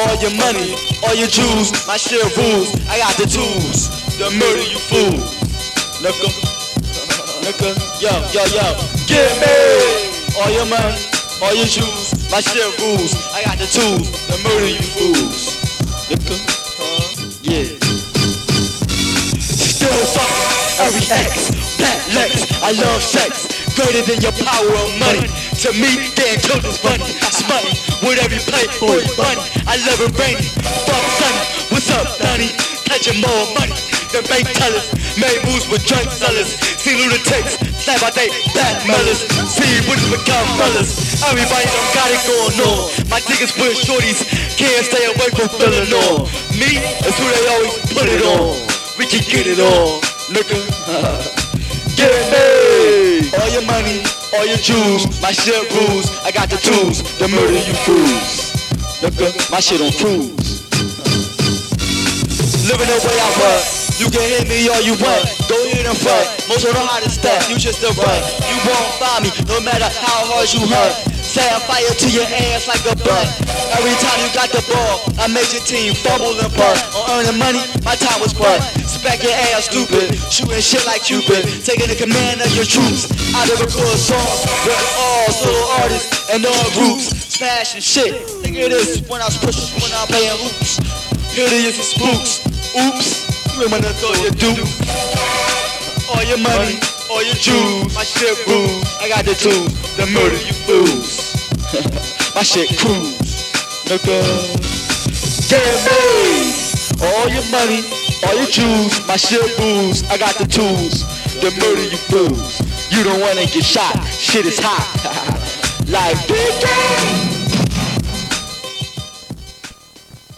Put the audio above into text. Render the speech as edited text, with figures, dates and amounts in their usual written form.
all your money, all your jewels, my shit rules. I got the tools to murder you fool. Nigga, nigga, yo, give me all your money, all your jewels, my shit rules. I got the tools to murder you fools. Nigga, yeah. Still fuck every ex, black legs, I love sex, greater than your power of money. To me, getting killed is funny. Smutty with every play, boy, funny. I love it rainy, fuck sunny. What's up, Donnie? Catching more money than bank tellers. Made moves with drug sellers. See lunatics, snap out they bad mothers. See what's become brothers. Everybody done got it going on. My niggas with shorties can't stay away from feeling on. Me, that's who they always put it on. We can get it on, nigga. Get me all your money, all your jewels, my shit rules. I got the tools to murder you fools. Nigga, my shit on cruise. Living the way I work. You can hit me all you want. Go ahead and front. Most don't know how to step. You just a run. You won't find me, no matter how hard you hurt. Set fire to your ass like a blunt. Every time you got the ball, I made your team fumble and bunt. On earning money, my time was fun. Smack your ass stupid, shooting shit like Cupid. Taking the command of your troops. I done record songs with all solo artists and all groups. Smashing shit. Think of this when I was pushing, when I'm playing hoops. Here it is, spooks. Oops, you ain't wanna throw your dupe. All your money, all your jewels, my shit rules. I got the tools to murder you fools. My shit cruise, nigga. Give me all your money, all your jewels, my shit rules. I got the tools to murder you fools. You don't wanna get shot, shit is hot. Like Big Game.